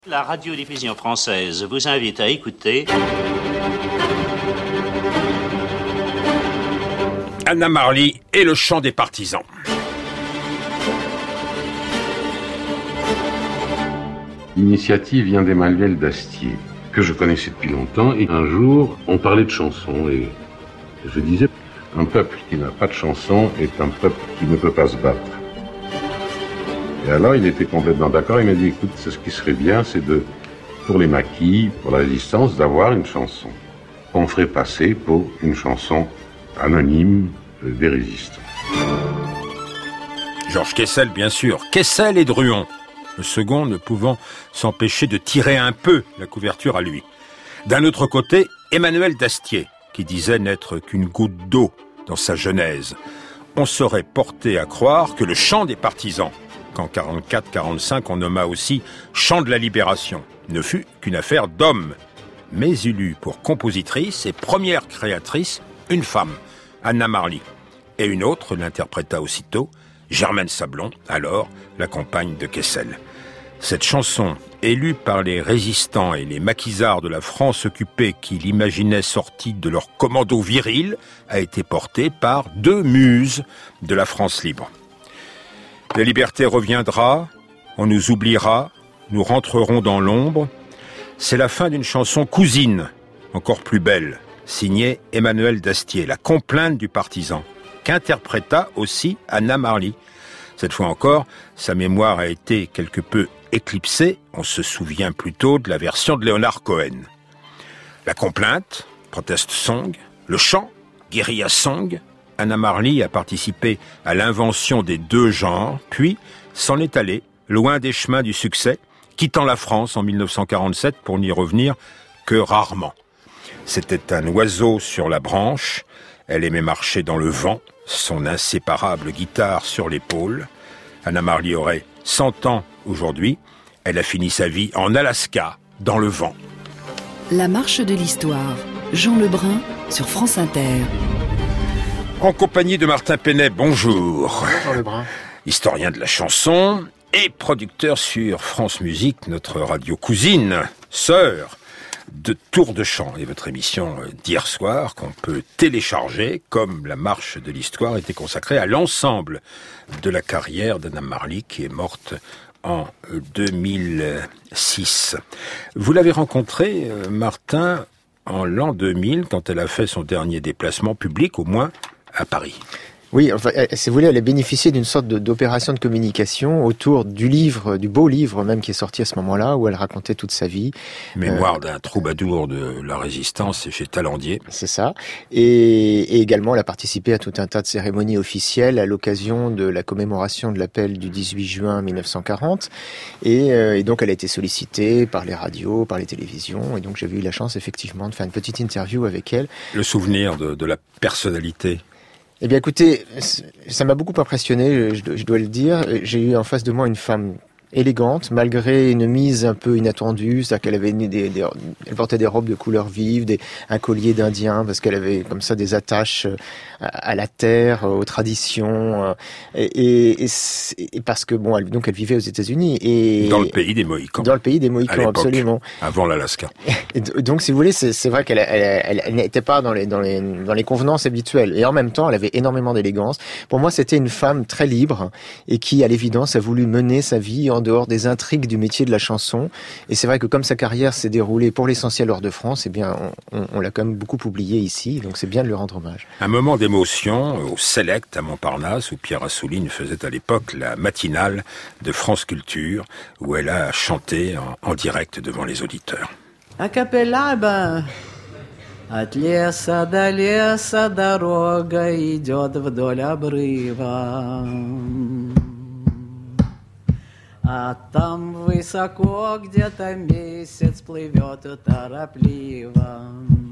La radiodiffusion française vous invite à écouter Anna Marly et le chant des partisans. L'initiative vient d'Emmanuel d'Astier, que je connaissais depuis longtemps, et un jour, on parlait de chansons, et je disais, un peuple qui n'a pas de chanson est un peuple qui ne peut pas se battre. Et alors, il était complètement d'accord, il m'a dit, écoute, ce qui serait bien, c'est pour les maquis, pour la résistance, d'avoir une chanson qu'on ferait passer pour une chanson anonyme des résistants. Georges Kessel, bien sûr. Kessel et Druon. Le second ne pouvant s'empêcher de tirer un peu la couverture à lui. D'un autre côté, Emmanuel d'Astier, qui disait n'être qu'une goutte d'eau dans sa genèse. On serait porté à croire que le chant des partisans, qu'en 44-45 on nomma aussi chant de la libération, ne fut qu'une affaire d'hommes. Mais il eut pour compositrice et première créatrice une femme, Anna Marly. Et une autre l'interpréta aussitôt, Germaine Sablon, alors la compagne de Kessel. Cette chanson, élue par les résistants et les maquisards de la France occupée qui l'imaginaient sortie de leur commando viril, a été portée par deux muses de la France libre. La liberté reviendra, on nous oubliera, nous rentrerons dans l'ombre. C'est la fin d'une chanson cousine, encore plus belle, signée Emmanuel d'Astier, la complainte du partisan, qu'interpréta aussi Anna Marly. Cette fois encore, sa mémoire a été quelque peu éclipsée, on se souvient plutôt de la version de Leonard Cohen. La complainte, protest song, le chant, guérilla song, Anna Marly a participé à l'invention des deux genres, puis s'en est allée, loin des chemins du succès, quittant la France en 1947 pour n'y revenir que rarement. C'était un oiseau sur la branche, elle aimait marcher dans le vent, son inséparable guitare sur l'épaule. Anna Marly aurait 100 ans aujourd'hui, elle a fini sa vie en Alaska, dans le vent. La marche de l'histoire, Jean Lebrun sur France Inter. En compagnie de Martin Penet, bonjour. Bonjour Jean Lebrun. Historien de la chanson et producteur sur France Musique, notre radio cousine, sœur de Tour de Chant et votre émission d'hier soir qu'on peut télécharger, comme la marche de l'histoire était consacrée à l'ensemble de la carrière d'Anna Marly qui est morte en 2006. Vous l'avez rencontrée, Martin, en l'an 2000 quand elle a fait son dernier déplacement public, au moins à Paris. Oui, enfin, si vous voulez, elle a bénéficié d'une sorte d'opération de communication autour du livre, du beau livre même qui est sorti à ce moment-là, où elle racontait toute sa vie. Mémoire d'un troubadour de la Résistance, c'est chez Talandier. C'est ça. Et également, elle a participé à tout un tas de cérémonies officielles à l'occasion de la commémoration de l'appel du 18 juin 1940. Et donc, elle a été sollicitée par les radios, par les télévisions. Et donc, j'avais eu la chance, effectivement, de faire une petite interview avec elle. Le souvenir de la personnalité. Eh bien, écoutez, ça m'a beaucoup impressionné, je dois le dire. J'ai eu en face de moi une femme élégante, malgré une mise un peu inattendue, c'est-à-dire qu'elle avait elle portait des robes de couleurs vives, un collier d'Indien, parce qu'elle avait comme ça des attaches à la terre, aux traditions, et parce que bon, elle vivait aux États-Unis et dans le pays des Mohicans. Dans le pays des Mohicans, absolument. Avant l'Alaska. Et donc, si vous voulez, c'est vrai qu'elle elle n'était pas dans les convenances habituelles, et en même temps, elle avait énormément d'élégance. Pour moi, c'était une femme très libre et qui, à l'évidence, a voulu mener sa vie en dehors des intrigues du métier de la chanson. Et c'est vrai que comme sa carrière s'est déroulée pour l'essentiel hors de France, eh bien, on l'a quand même beaucoup oublié ici, donc c'est bien de lui rendre hommage. Un moment d'émotion au Select à Montparnasse, où Pierre Assouline faisait à l'époque la matinale de France Culture, où elle a chanté en direct devant les auditeurs. A cappella, от леса до леса дорога идет вдоль обрыва. А там высоко где-то месяц плывет торопливо.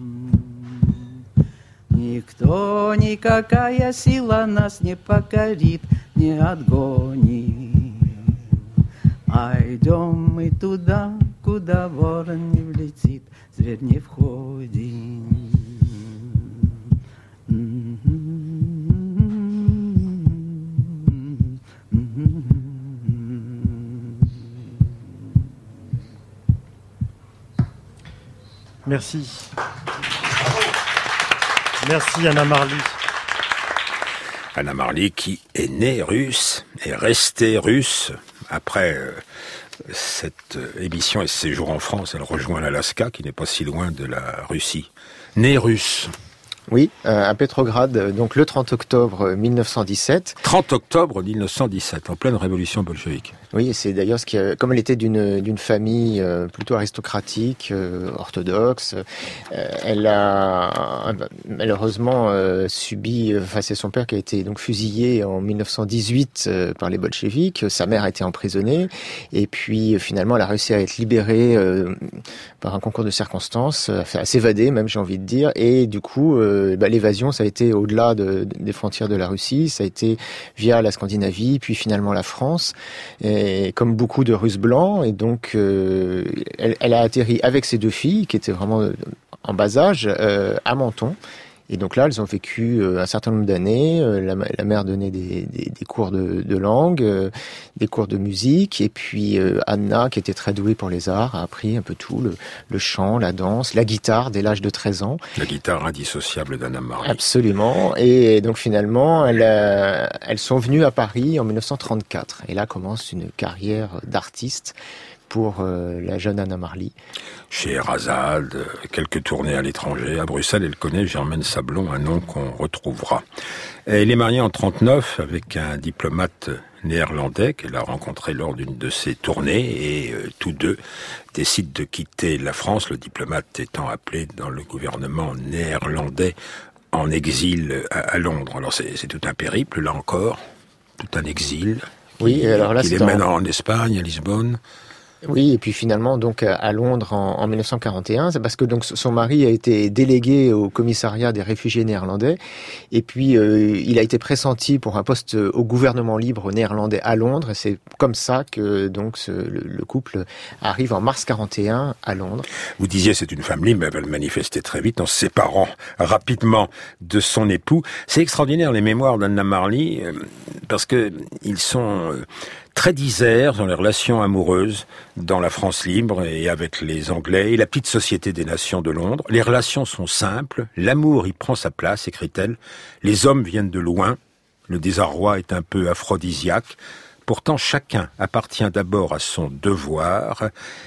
Никто, никакая сила нас не покорит, не отгонит. А идем мы туда, куда ворон не влетит, зверь не входит. Merci. Merci Anna Marly. Anna Marly qui est née russe et restée russe après cette émission et ce séjour en France. Elle rejoint l'Alaska qui n'est pas si loin de la Russie. Née russe. Oui, à Petrograd, donc le 30 octobre 1917. 30 octobre 1917, en pleine révolution bolchevique. Oui, c'est d'ailleurs comme elle était d'une famille plutôt aristocratique, orthodoxe, elle a malheureusement subi, c'est son père qui a été donc fusillé en 1918 par les bolcheviks, sa mère a été emprisonnée, et puis finalement elle a réussi à être libérée par un concours de circonstances, à s'évader même, j'ai envie de dire, et du coup l'évasion ça a été au-delà des frontières de la Russie, ça a été via la Scandinavie, puis finalement la France, et comme beaucoup de Russes blancs, et donc elle a atterri avec ses 2 filles, qui étaient vraiment en bas âge, à Menton. Et donc là, elles ont vécu un certain nombre d'années. La mère donnait des cours de langue, des cours de musique. Et puis Anna, qui était très douée pour les arts, a appris un peu tout, le chant, la danse, la guitare dès l'âge de 13 ans. La guitare indissociable d'Anna Marly. Absolument. Et donc finalement, elles sont venues à Paris en 1934. Et là commence une carrière d'artiste pour la jeune Anna Marly. Chez Erazade, quelques tournées à l'étranger. À Bruxelles, elle connaît Germaine Sablon, un nom qu'on retrouvera. Elle est mariée en 1939 avec un diplomate néerlandais qu'elle a rencontré lors d'une de ses tournées, et tous deux décident de quitter la France, le diplomate étant appelé dans le gouvernement néerlandais en exil à Londres. Alors c'est tout un périple, là encore, tout un exil. Oui, alors là, qui les mène en Espagne, à Lisbonne. Oui, et puis finalement, donc à Londres en 1941, c'est parce que donc son mari a été délégué au commissariat des réfugiés néerlandais, et puis il a été pressenti pour un poste au gouvernement libre néerlandais à Londres. Et c'est comme ça que donc le couple arrive en mars 41 à Londres. Vous disiez c'est une femme libre, mais elle va le manifester très vite en se séparant rapidement de son époux. C'est extraordinaire les mémoires d'Anna Marly parce que ils sont très diserts dans les relations amoureuses dans la France libre et avec les Anglais et la petite société des nations de Londres. Les relations sont simples, l'amour y prend sa place, écrit-elle. Les hommes viennent de loin, le désarroi est un peu aphrodisiaque. Pourtant, chacun appartient d'abord à son devoir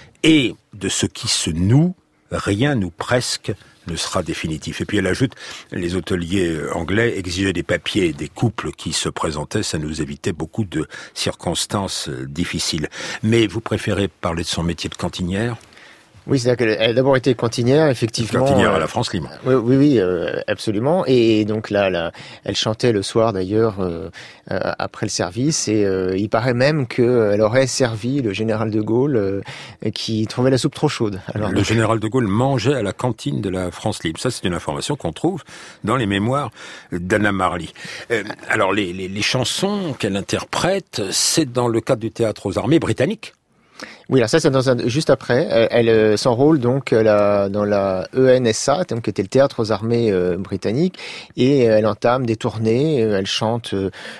et de ce qui se noue, rien ou presque ne sera définitif. Et puis elle ajoute, les hôteliers anglais exigeaient des papiers des couples qui se présentaient, ça nous évitait beaucoup de circonstances difficiles. Mais vous préférez parler de son métier de cantinière ? Oui, c'est-à-dire qu'elle a d'abord été cantinière, effectivement. Cantinière à la France libre. Oui, absolument. Et donc là, elle chantait le soir d'ailleurs après le service. Et il paraît même qu'elle aurait servi le général de Gaulle qui trouvait la soupe trop chaude. Alors, le général de Gaulle mangeait à la cantine de la France libre. Ça, c'est une information qu'on trouve dans les mémoires d'Anna Marly. Alors, les chansons qu'elle interprète, c'est dans le cadre du théâtre aux armées britanniques. Oui, alors ça c'est juste après. Elle s'enrôle donc dans la ENSA, donc qui était le théâtre aux armées britanniques, et elle entame des tournées. Elle chante,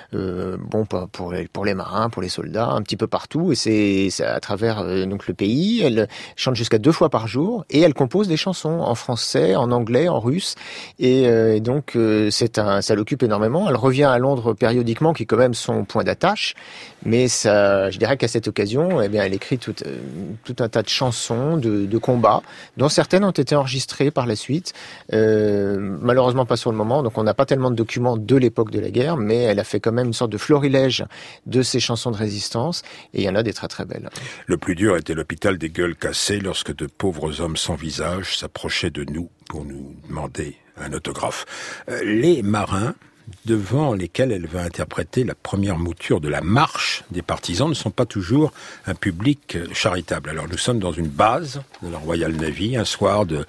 pour les marins, pour les soldats, un petit peu partout, et c'est à travers donc le pays. Elle chante jusqu'à 2 fois par jour, et elle compose des chansons en français, en anglais, en russe, et donc ça l'occupe énormément. Elle revient à Londres périodiquement, qui est quand même son point d'attache, mais ça, je dirais qu'à cette occasion, eh bien, elle écrit tout un tas de chansons de combat, dont certaines ont été enregistrées par la suite, malheureusement pas sur le moment, donc on n'a pas tellement de documents de l'époque de la guerre, mais elle a fait quand même une sorte de florilège de ces chansons de résistance, et il y en a des très très belles. Le plus dur était l'hôpital des gueules cassées, lorsque de pauvres hommes sans visage s'approchaient de nous pour nous demander un autographe. Les marins devant lesquels elle va interpréter la première mouture de la marche des partisans ne sont pas toujours un public charitable. Alors nous sommes dans une base de la Royal Navy un soir de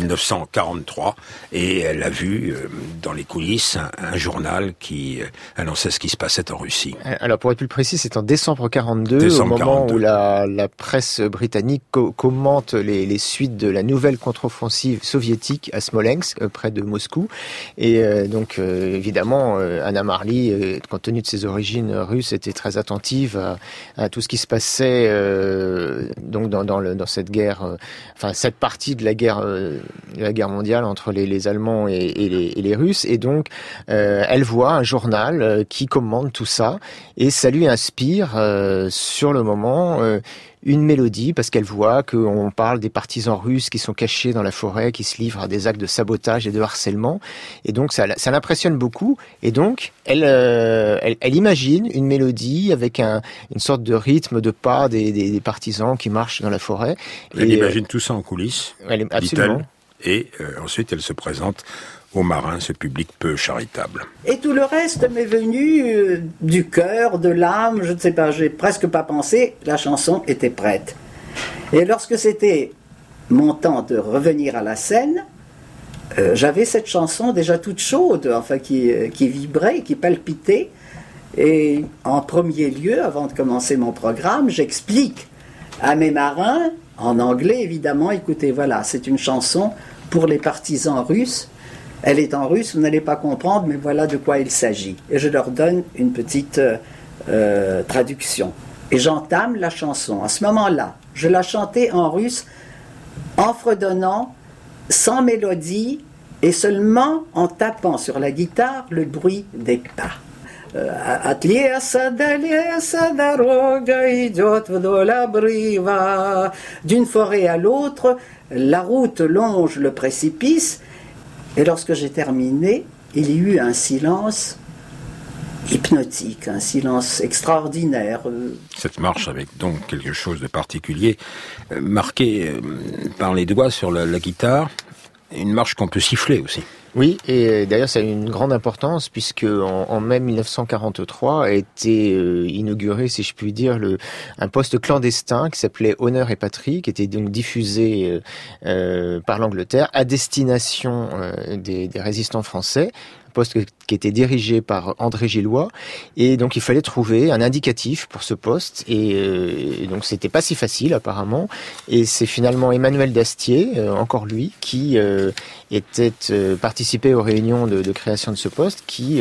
1943 et elle a vu dans les coulisses un journal qui annonçait ce qui se passait en Russie. Alors pour être plus précis, c'est en décembre 42, au moment où la presse britannique commente les suites de la nouvelle contre-offensive soviétique à Smolensk, près de Moscou, et donc évidemment évidemment, Anna Marly, compte tenu de ses origines russes, était très attentive à tout ce qui se passait donc dans cette guerre, cette partie de la guerre mondiale entre les Allemands et les Russes. Et donc, elle voit un journal qui commande tout ça, et ça lui inspire sur le moment une mélodie, parce qu'elle voit qu'on parle des partisans russes qui sont cachés dans la forêt, qui se livrent à des actes de sabotage et de harcèlement. Et donc, ça l'impressionne beaucoup. Et donc, elle imagine une mélodie avec une sorte de rythme de pas des partisans qui marchent dans la forêt. Elle imagine tout ça en coulisses, absolument. dit-elle, et ensuite elle se présente aux marins, ce public peu charitable. Et tout le reste m'est venu du cœur, de l'âme, je ne sais pas, j'ai presque pas pensé, la chanson était prête. Et lorsque c'était mon temps de revenir à la scène, j'avais cette chanson déjà toute chaude, qui vibrait, qui palpitait. Et en premier lieu, avant de commencer mon programme, j'explique à mes marins, en anglais évidemment, écoutez, voilà, c'est une chanson pour les partisans russes. Elle est en russe, vous n'allez pas comprendre, mais voilà de quoi il s'agit. Et je leur donne une petite traduction. Et j'entame la chanson. À ce moment-là, je la chantais en russe, en fredonnant, sans mélodie, et seulement en tapant sur la guitare le bruit des pas. От леса до леса дорога идет вдоль обрыва. D'une forêt à l'autre, la route longe le précipice. Et lorsque j'ai terminé, il y eut un silence hypnotique, un silence extraordinaire. Cette marche avec donc quelque chose de particulier, marqué par les doigts sur la guitare, une marche qu'on peut siffler aussi. Oui, et d'ailleurs ça a une grande importance puisque en mai 1943 a été inauguré, si je puis dire, un poste clandestin qui s'appelait Honneur et Patrie, qui était donc diffusé par l'Angleterre à destination des résistants français. Poste qui était dirigé par André Gillois, et donc il fallait trouver un indicatif pour ce poste, et donc c'était pas si facile apparemment, et c'est finalement Emmanuel d'Astier, encore lui, qui était participé aux réunions de création de ce poste, qui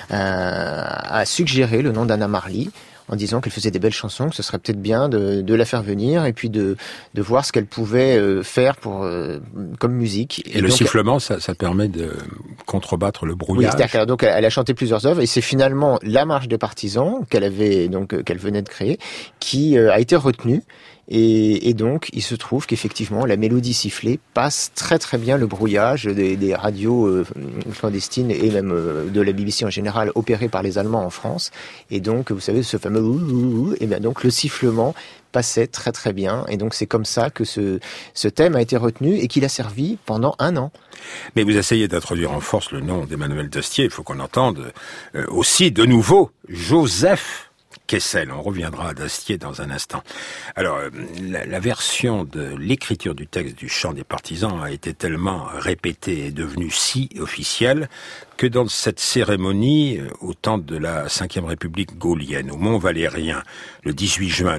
a suggéré le nom d'Anna Marly, en disant qu'elle faisait des belles chansons, que ce serait peut-être bien de la faire venir et puis de voir ce qu'elle pouvait faire comme musique. Et le sifflement, ça permet de contrebattre le brouillage. Oui, c'est-à-dire donc elle a chanté plusieurs œuvres et c'est finalement la marche des partisans qu'elle venait de créer qui a été retenue. Et donc, il se trouve qu'effectivement, la mélodie sifflée passe très très bien le brouillage des radios clandestines et même de la BBC en général, opérées par les Allemands en France. Et donc, vous savez, ce fameux et bien donc le sifflement passait très très bien. Et donc, c'est comme ça que ce thème a été retenu et qu'il a servi pendant 1 an. Mais vous essayez d'introduire en force le nom d'Emmanuel d'Astier. Il faut qu'on entende aussi de nouveau Joseph Kessel. On reviendra à d'Astier dans un instant. Alors, la version de l'écriture du texte du chant des partisans a été tellement répétée et devenue si officielle que dans cette cérémonie, au temps de la Ve République gaulienne, au Mont Valérien, le 18 juin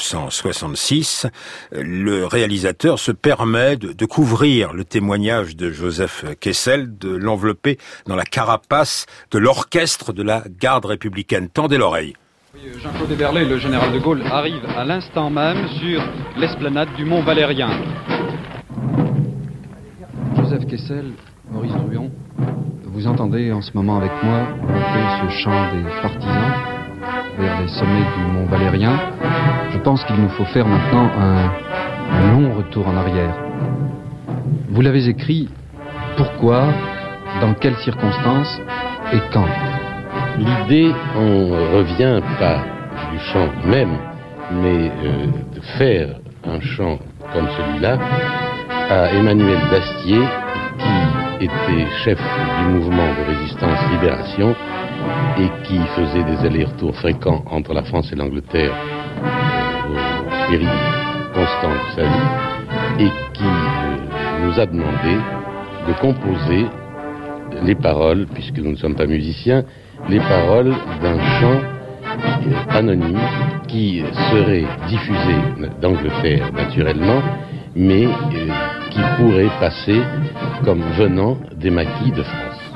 1966, le réalisateur se permet de couvrir le témoignage de Joseph Kessel, de l'envelopper dans la carapace de l'orchestre de la garde républicaine. Tendez l'oreille. Jean-Claude Berlet, le général de Gaulle, arrive à l'instant même sur l'esplanade du Mont Valérien. Joseph Kessel, Maurice Druon, vous entendez en ce moment avec moi monter ce chant des partisans vers les sommets du Mont Valérien. Je pense qu'il nous faut faire maintenant un long retour en arrière. Vous l'avez écrit, pourquoi, dans quelles circonstances et quand ? L'idée, on revient pas du chant même, mais de faire un chant comme celui-là à Emmanuel d'Astier, qui était chef du mouvement de résistance-libération et qui faisait des allers-retours fréquents entre la France et l'Angleterre au péril constant de sa vie, et qui nous a demandé de composer les paroles, puisque nous ne sommes pas musiciens, les paroles d'un chant anonyme qui serait diffusé d'Angleterre naturellement, mais qui pourrait passer comme venant des maquis de France.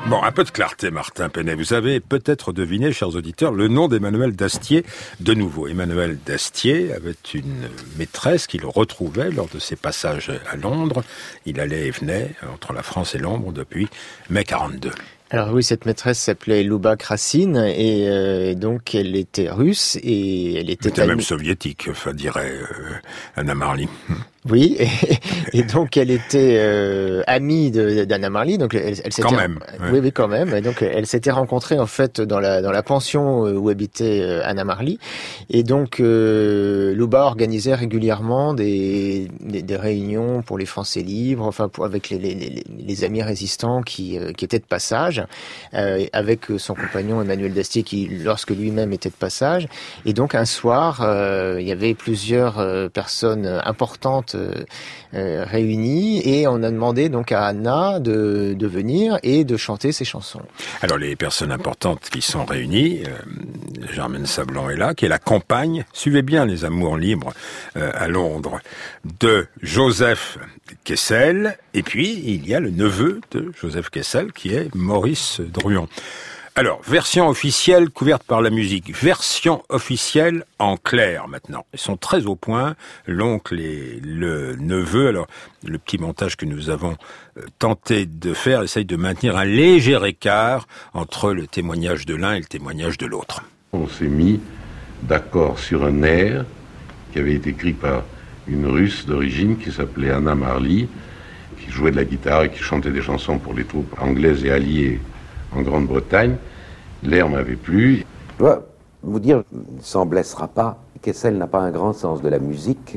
Bon, un peu de clarté, Martin Penet. Vous avez peut-être deviné, chers auditeurs, le nom d'Emmanuel d'Astier. De nouveau, Emmanuel d'Astier avait une maîtresse qu'il retrouvait lors de ses passages à Londres. Il allait et venait entre la France et Londres depuis mai 42. Alors oui, cette maîtresse s'appelait Louba Krasine et donc elle était russe et elle était même soviétique, enfin dirait Anna Marly. Oui, et donc elle était amie d'Anna Marly, donc elle s'était quand même. Ouais. Oui, quand même. Et donc elle s'était rencontrée en fait dans la pension où habitait Anna Marly, et donc Louba organisait régulièrement des réunions pour les Français libres, enfin avec les amis résistants qui étaient de passage, avec son compagnon Emmanuel d'Astier qui lorsque lui-même était de passage. Et donc un soir, il y avait plusieurs personnes importantes réunis et on a demandé donc à Anna de venir et de chanter ses chansons. Alors les personnes importantes qui sont réunies, Germaine Sablon est là, qui est la compagne, suivez bien les amours libres à Londres, de Joseph Kessel, et puis il y a le neveu de Joseph Kessel qui est Maurice Druon. Alors, version officielle couverte par la musique, version officielle en clair maintenant. Ils sont très au point, l'oncle et le neveu. Alors, le petit montage que nous avons tenté de faire essaye de maintenir un léger écart entre le témoignage de l'un et le témoignage de l'autre. On s'est mis d'accord sur un air qui avait été écrit par une Russe d'origine qui s'appelait Anna Marly, qui jouait de la guitare et qui chantait des chansons pour les troupes anglaises et alliées en Grande-Bretagne. L'air m'avait plu. Je dois vous dire, ça en blessera pas, Kessel n'a pas un grand sens de la musique.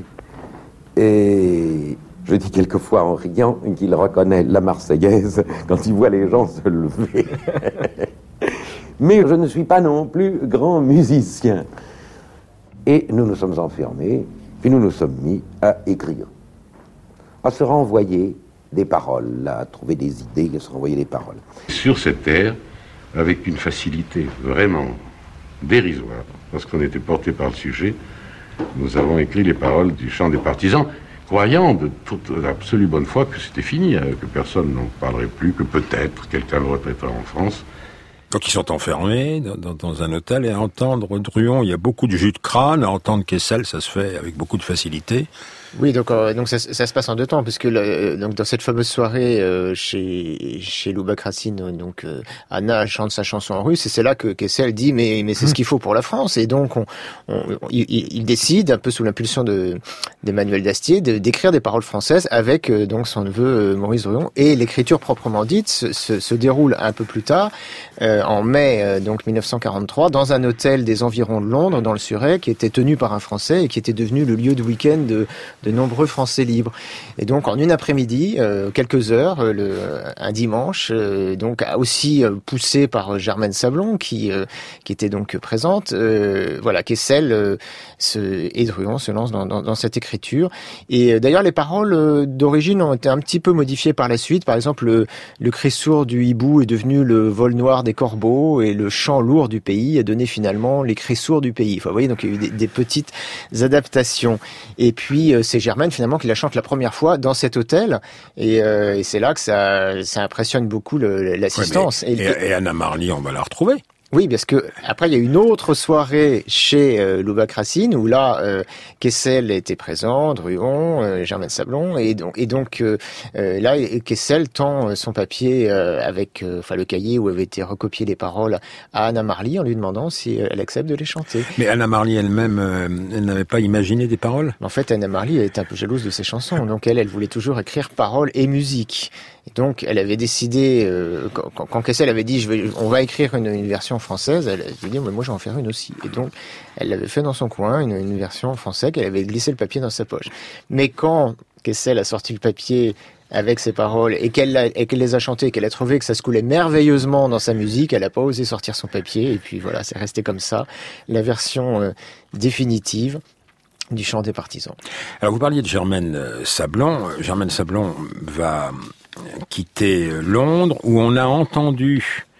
Et je dis quelquefois en riant qu'il reconnaît la Marseillaise quand il voit les gens se lever. Mais je ne suis pas non plus grand musicien. Et nous nous sommes enfermés, puis nous nous sommes mis à écrire, à se renvoyer des paroles, à trouver des idées, à se renvoyer des paroles. Sur cette air, avec une facilité vraiment dérisoire, parce qu'on était porté par le sujet, nous avons écrit les paroles du chant des partisans, croyant de toute absolue bonne foi que c'était fini, que personne n'en parlerait plus, que peut-être quelqu'un le retraitera en France. Donc ils sont enfermés dans un hôtel, et à entendre Druon, il y a beaucoup de jus de crâne, à entendre Kessel, ça se fait avec beaucoup de facilité. Oui, donc ça se passe en deux temps, puisque donc dans cette fameuse soirée chez Louba Krasine, donc Anna chante sa chanson en russe, et c'est là que Kessel dit mais c'est ce qu'il faut pour la France, et donc il décide un peu sous l'impulsion d'Emmanuel d'Astier d'écrire des paroles françaises avec donc son neveu Maurice Druon, et l'écriture proprement dite se déroule un peu plus tard en mai donc 1943 dans un hôtel des environs de Londres dans le Surrey qui était tenu par un Français et qui était devenu le lieu de week-end de nombreux Français libres. Et donc en une après-midi, quelques heures, un dimanche, donc aussi poussé par Germaine Sablon qui était donc présente, voilà, Kessel et Druon se lancent dans cette écriture. Et d'ailleurs les paroles d'origine ont été un petit peu modifiées par la suite. Par exemple, le cri sourd du hibou est devenu le vol noir des corbeaux, et le chant lourd du pays a donné finalement les cris sourds du pays. Enfin, vous voyez, donc il y a eu des petites adaptations. Et puis c'est Germaine finalement qui la chante la première fois dans cet hôtel, et c'est là que ça impressionne beaucoup l'assistance. Ouais, et Anna Marly, on va la retrouver. Oui, parce que après il y a une autre soirée chez Louba Krasine où là Kessel était présent, Druon, Germaine Sablon, et donc là Kessel tend son papier avec le cahier où avaient été recopiées les paroles à Anna Marly en lui demandant si elle accepte de les chanter. Mais Anna Marly elle-même, elle n'avait pas imaginé des paroles. En fait, Anna Marly était un peu jalouse de ses chansons, donc elle voulait toujours écrire paroles et musique. Et donc, elle avait décidé, quand Kessel avait dit on va écrire une version française, elle a dit mais moi je vais en faire une aussi. Et donc, elle l'avait fait dans son coin, une version française, qu'elle avait glissé le papier dans sa poche. Mais quand Kessel a sorti le papier avec ses paroles et qu'elle les a chantées, qu'elle a trouvé que ça se coulait merveilleusement dans sa musique, elle n'a pas osé sortir son papier, et puis voilà, c'est resté comme ça, la version définitive du chant des partisans. Alors vous parliez de Germaine Sablon. Germaine Sablon va quitter Londres, où on a entendu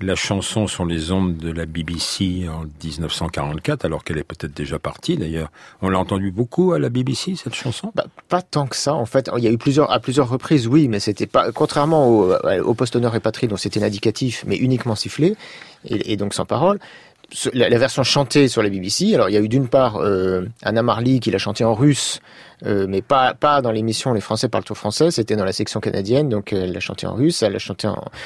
la chanson sur les ondes de la BBC en 1944, alors qu'elle est peut-être déjà partie d'ailleurs. On l'a entendu beaucoup à la BBC, cette chanson ? Pas tant que ça, en fait. Il y a eu à plusieurs reprises, oui, mais c'était pas, contrairement au Poste Honneur et Patrie, dont c'était l'indicatif, mais uniquement sifflé, et donc sans parole. La version chantée sur la BBC, alors il y a eu d'une part Anna Marley qui l'a chantée en russe, mais pas dans l'émission Les Français parlent tout français, c'était dans la section canadienne, donc elle l'a chanté en russe, elle l'a chanté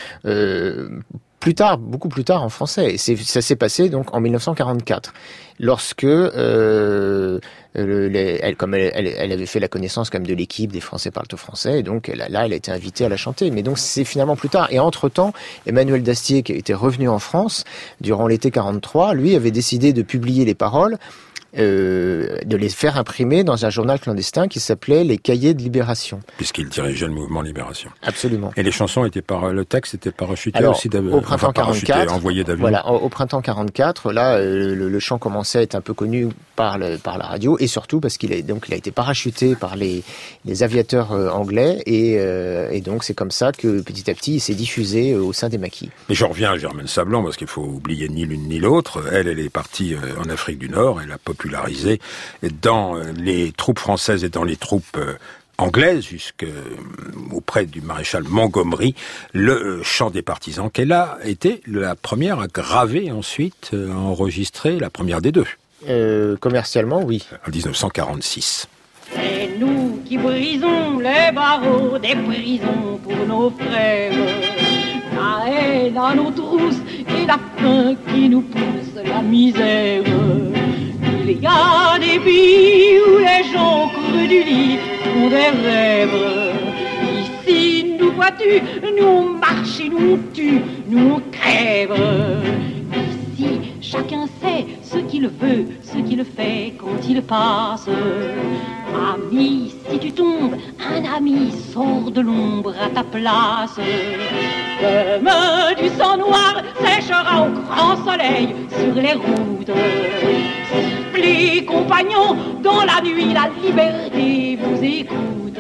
plus tard, beaucoup plus tard en français. Et ça s'est passé donc en 1944, lorsque elle avait fait la connaissance quand même de l'équipe des Français parlent tout français, et donc elle a été invitée à la chanter. Mais donc c'est finalement plus tard. Et entre-temps, Emmanuel Dastier, qui était revenu en France durant l'été 43, lui avait décidé de publier les paroles, de les faire imprimer dans un journal clandestin qui s'appelait Les Cahiers de Libération. Puisqu'il dirigeait le mouvement Libération. Absolument. Et les chansons le texte était parachuté alors, aussi au printemps 44, envoyé d'avion. Voilà, au printemps 44, là, le chant commençait à être un peu connu par la radio, et surtout parce qu'il a été parachuté par les aviateurs anglais, et donc c'est comme ça que petit à petit il s'est diffusé au sein des maquis. Mais je reviens à Germaine Sablon, parce qu'il faut oublier ni l'une ni l'autre. Elle est partie en Afrique du Nord, elle a popularisé dans les troupes françaises et dans les troupes anglaise jusqu'auprès du maréchal Montgomery, le chant des partisans, qu'elle a été la première à graver ensuite, à enregistrer, la première des deux. Commercialement, oui. En 1946. C'est nous qui brisons les barreaux des prisons pour nos frères. La haine à nos trousses et la faim qui nous pousse la misère. Il y a des pays où les gens courent du lit font des rêves. Ici, nous vois-tu, nous on marche et nous on tue, nous on crève. Ici, chacun sait ce qu'il veut, ce qu'il fait quand il passe. Ami, si tu tombes, un ami sort de l'ombre à ta place. Demain, du sang noir séchera au grand soleil sur les routes. Sifflez, compagnons, dans la nuit, la liberté vous écoute.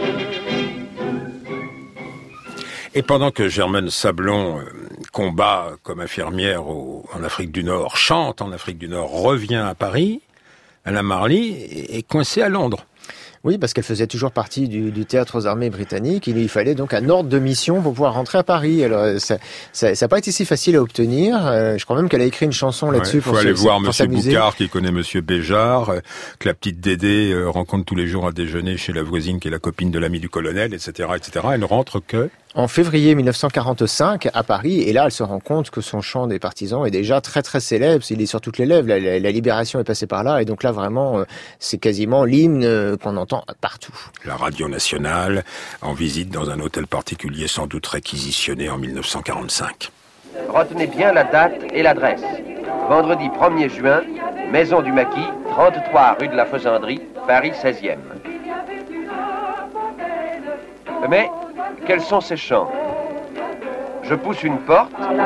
Et pendant que Germaine Sablon combat comme infirmière en Afrique du Nord, chante en Afrique du Nord, revient à Paris, Anna Marley est coincée à Londres. Oui, parce qu'elle faisait toujours partie du théâtre aux armées britanniques. Il lui fallait donc un ordre de mission pour pouvoir rentrer à Paris. Alors, ça n'a pas été si facile à obtenir. Je crois même qu'elle a écrit une chanson là-dessus pour s'amuser. Il faut aller voir Monsieur Boucard, qui connaît Monsieur Béjart, que la petite Dédé rencontre tous les jours à déjeuner chez la voisine, qui est la copine de l'ami du colonel, etc., etc. Elle ne rentre que... en février 1945 à Paris, et là elle se rend compte que son chant des partisans est déjà très très célèbre, il est sur toutes les lèvres, la libération est passée par là, et donc là vraiment c'est quasiment l'hymne qu'on entend partout. La radio nationale en visite dans un hôtel particulier sans doute réquisitionné en 1945. Retenez bien la date et l'adresse. Vendredi 1er juin, Maison du Maquis, 33 rue de la Faisanderie, Paris 16e. Mais quels sont ces chants? Je pousse une porte et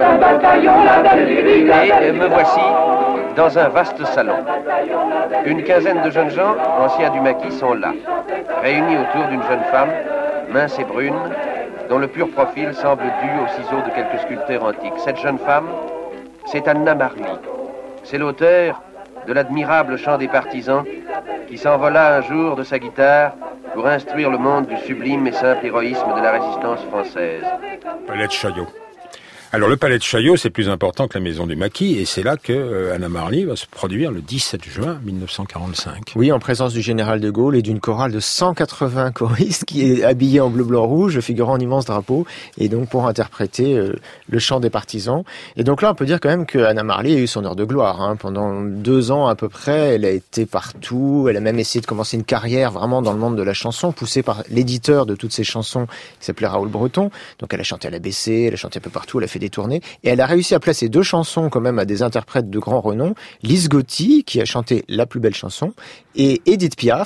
me voici dans un vaste salon. Une quinzaine de jeunes gens, anciens du Maquis, sont là, réunis autour d'une jeune femme, mince et brune, dont le pur profil semble dû aux ciseaux de quelques sculpteurs antiques. Cette jeune femme, c'est Anna Marley. C'est l'auteur de l'admirable chant des partisans qui s'envola un jour de sa guitare pour instruire le monde du sublime et simple héroïsme de la résistance française. Palais de Chaillot. Alors le Palais de Chaillot, c'est plus important que la Maison du Maquis, et c'est là que Anna Marley va se produire le 17 juin 1945. Oui, en présence du général de Gaulle et d'une chorale de 180 choristes qui est habillée en bleu, blanc, rouge, figurant en immense drapeau, et donc pour interpréter le chant des partisans. Et donc là, on peut dire quand même que Anna Marley a eu son heure de gloire. Hein. Pendant 2 ans à peu près, elle a été partout. Elle a même essayé de commencer une carrière vraiment dans le monde de la chanson, poussée par l'éditeur de toutes ces chansons, qui s'appelait Raoul Breton. Donc elle a chanté à l'ABC, elle a chanté un peu partout, elle a fait des tournées, et elle a réussi à placer 2 chansons quand même à des interprètes de grand renom, Lise Gotti, qui a chanté La plus belle chanson, et Edith Piaf,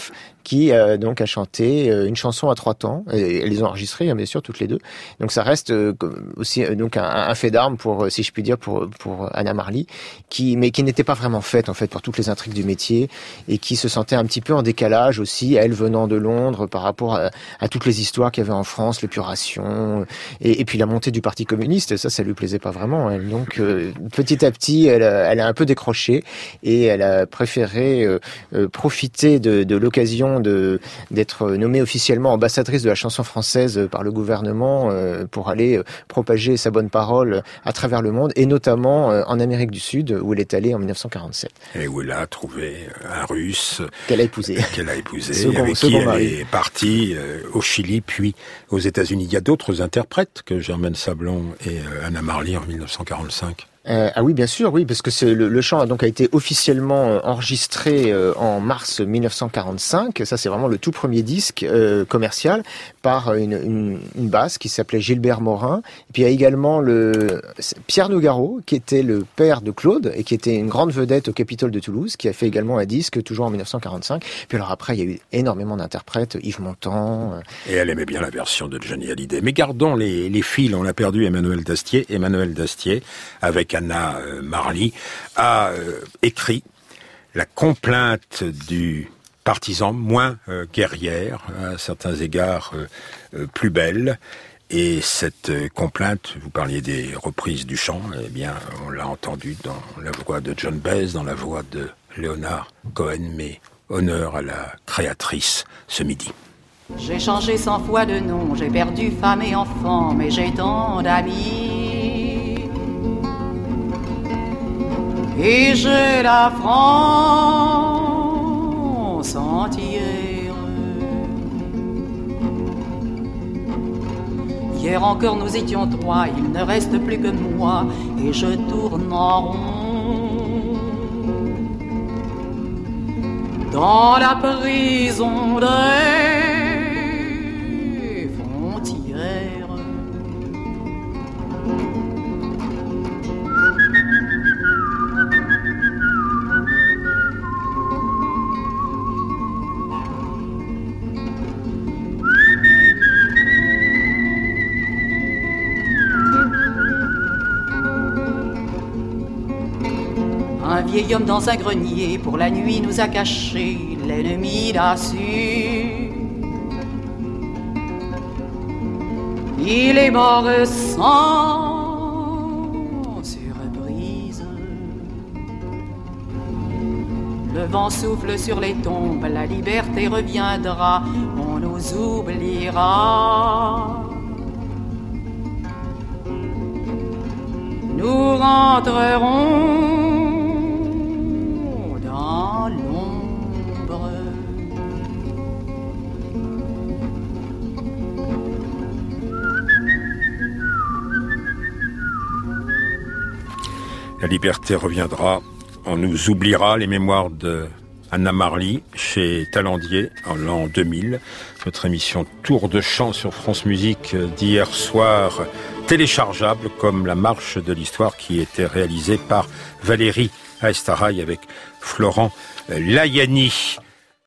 qui donc a chanté une chanson à 3 temps. Et elles les ont enregistrées, bien sûr, toutes les deux. Donc ça reste aussi donc un fait d'armes pour, si je puis dire, pour Anna Marley, mais qui n'était pas vraiment faite en fait pour toutes les intrigues du métier et qui se sentait un petit peu en décalage aussi, elle venant de Londres par rapport à toutes les histoires qu'il y avait en France, l'épuration et puis la montée du Parti communiste. Ça lui plaisait pas vraiment. Elle. Donc petit à petit, elle a un peu décroché et elle a préféré profiter de l'occasion d'être nommée officiellement ambassadrice de la chanson française par le gouvernement pour aller propager sa bonne parole à travers le monde et notamment en Amérique du Sud où elle est allée en 1947. Et où elle a trouvé un Russe qu'elle a épousé, avec qui elle est partie au Chili puis aux États-Unis. Il y a d'autres interprètes que Germaine Sablon et Anna Marley en 1945. Ah oui, bien sûr, oui, parce que le chant a été officiellement enregistré en mars 1945. Ça, c'est vraiment le tout premier disque commercial par une basse qui s'appelait Gilbert Morin. Et puis il y a également Pierre Nougaro, qui était le père de Claude et qui était une grande vedette au Capitole de Toulouse, qui a fait également un disque toujours en 1945. Puis alors après, il y a eu énormément d'interprètes, Yves Montand. Et elle aimait bien la version de Johnny Hallyday. Mais gardons les fils. On a perdu Emmanuel Dastier. Emmanuel Dastier, avec Anna Marley, a écrit la complainte du partisan moins guerrière, à certains égards plus belle. Et cette complainte, vous parliez des reprises du chant, eh bien, on l'a entendue dans la voix de John Baez, dans la voix de Leonard Cohen, mais honneur à la créatrice ce midi. J'ai changé 100 fois de nom, j'ai perdu femme et enfant, mais j'ai tant d'amis. Et j'ai la France entière. Hier encore nous étions 3, il ne reste plus que moi, et je tourne en rond dans la prison des frontières. Un vieil homme dans un grenier pour la nuit nous a cachés, l'ennemi l'a su. Il est mort sans surprise. Le vent souffle sur les tombes, la liberté reviendra, on nous oubliera. Nous rentrerons dans l'ombre. La liberté reviendra, on nous oubliera. Les mémoires de Anna Marley chez Talendier en l'an 2000. Notre émission Tour de chant sur France Musique d'hier soir, téléchargeable comme la marche de l'histoire qui était réalisée par Valérie Aestaraï avec Florent Layani.